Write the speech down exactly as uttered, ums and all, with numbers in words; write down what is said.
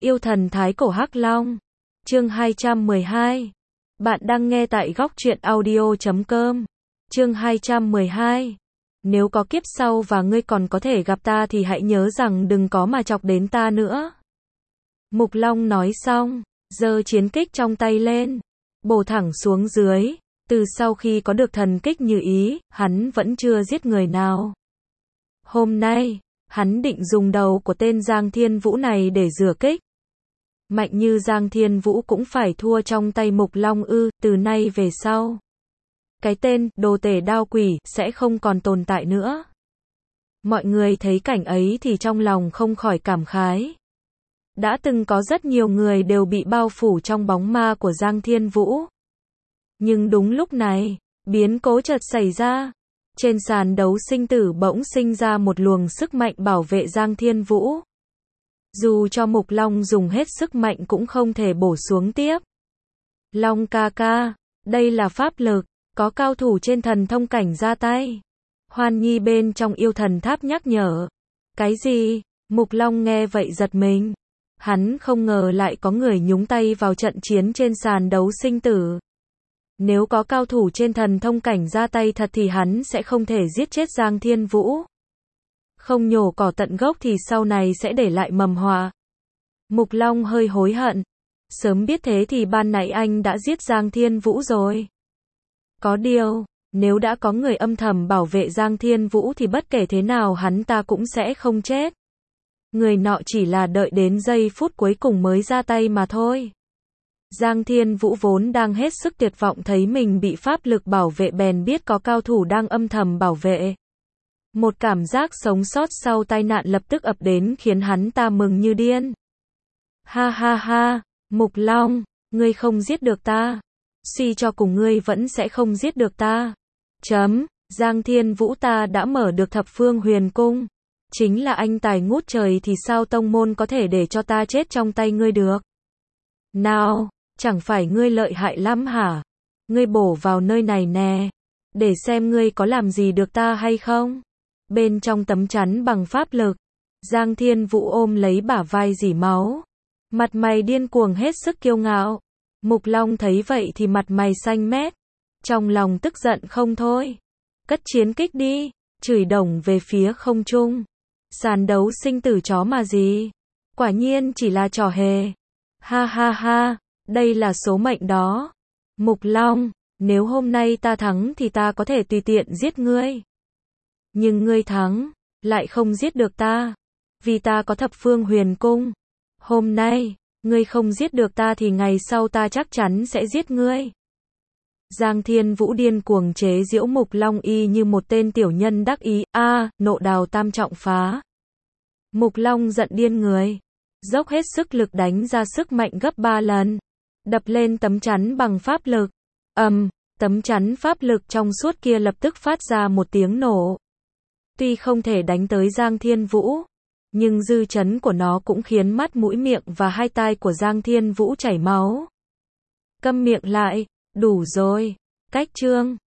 Yêu thần Thái Cổ Hắc Long. Chương hai trăm mười hai. Bạn đang nghe tại góc truyện audio chấm com. Chương hai trăm mười hai. Nếu có kiếp sau và ngươi còn có thể gặp ta thì hãy nhớ rằng đừng có mà chọc đến ta nữa. Mục Long nói xong, giơ chiến kích trong tay lên, bổ thẳng xuống dưới. Từ sau khi có được thần kích như ý, hắn vẫn chưa giết người nào. Hôm nay, hắn định dùng đầu của tên Giang Thiên Vũ này để rửa kích. Mạnh như Giang Thiên Vũ cũng phải thua trong tay Mục Long ư, từ nay về sau. Cái tên, đồ tể đao quỷ, sẽ không còn tồn tại nữa. Mọi người thấy cảnh ấy thì trong lòng không khỏi cảm khái. Đã từng có rất nhiều người đều bị bao phủ trong bóng ma của Giang Thiên Vũ. Nhưng đúng lúc này, biến cố chợt xảy ra. Trên sàn đấu sinh tử bỗng sinh ra một luồng sức mạnh bảo vệ Giang Thiên Vũ. Dù cho Mục Long dùng hết sức mạnh cũng không thể bổ xuống tiếp. Long ca ca, đây là pháp lực, có cao thủ trên thần thông cảnh ra tay. Hoan Nhi bên trong yêu thần tháp nhắc nhở. Cái gì? Mục Long nghe vậy giật mình. Hắn không ngờ lại có người nhúng tay vào trận chiến trên sàn đấu sinh tử. Nếu có cao thủ trên thần thông cảnh ra tay thật thì hắn sẽ không thể giết chết Giang Thiên Vũ. Không nhổ cỏ tận gốc thì sau này sẽ để lại mầm họa. Mục Long hơi hối hận. Sớm biết thế thì ban nãy anh đã giết Giang Thiên Vũ rồi. Có điều, nếu đã có người âm thầm bảo vệ Giang Thiên Vũ thì bất kể thế nào hắn ta cũng sẽ không chết. Người nọ chỉ là đợi đến giây phút cuối cùng mới ra tay mà thôi. Giang Thiên Vũ vốn đang hết sức tuyệt vọng thấy mình bị pháp lực bảo vệ bèn biết có cao thủ đang âm thầm bảo vệ. Một cảm giác sống sót sau tai nạn lập tức ập đến khiến hắn ta mừng như điên. Ha ha ha, Mục Long, ngươi không giết được ta. Suy cho cùng ngươi vẫn sẽ không giết được ta. Chấm, Giang Thiên Vũ ta đã mở được thập phương huyền cung. Chính là anh tài ngút trời thì sao tông môn có thể để cho ta chết trong tay ngươi được. Nào, chẳng phải ngươi lợi hại lắm hả? Ngươi bổ vào nơi này nè. Để xem ngươi có làm gì được ta hay không? Bên trong tấm chắn bằng pháp lực, Giang Thiên Vũ ôm lấy bả vai rỉ máu. Mặt mày điên cuồng hết sức kiêu ngạo. Mục Long thấy vậy thì mặt mày xanh mét. Trong lòng tức giận không thôi. Cất chiến kích đi, chửi đồng về phía không trung. Sàn đấu sinh tử chó mà gì? Quả nhiên chỉ là trò hề. Ha ha ha, đây là số mệnh đó. Mục Long, nếu hôm nay ta thắng thì ta có thể tùy tiện giết ngươi. Nhưng ngươi thắng, lại không giết được ta. Vì ta có thập phương huyền cung. Hôm nay, ngươi không giết được ta thì ngày sau ta chắc chắn sẽ giết ngươi. Giang Thiên Vũ điên cuồng chế giễu Mục Long y như một tên tiểu nhân đắc ý. A, à, nộ đào tam trọng phá. Mục Long giận điên người. Dốc hết sức lực đánh ra sức mạnh gấp ba lần. Đập lên tấm chắn bằng pháp lực. Ầm, um, tấm chắn pháp lực trong suốt kia lập tức phát ra một tiếng nổ. Tuy không thể đánh tới Giang Thiên Vũ, nhưng dư chấn của nó cũng khiến mắt mũi miệng và hai tai của Giang Thiên Vũ chảy máu. Câm miệng lại, đủ rồi. Cách chương.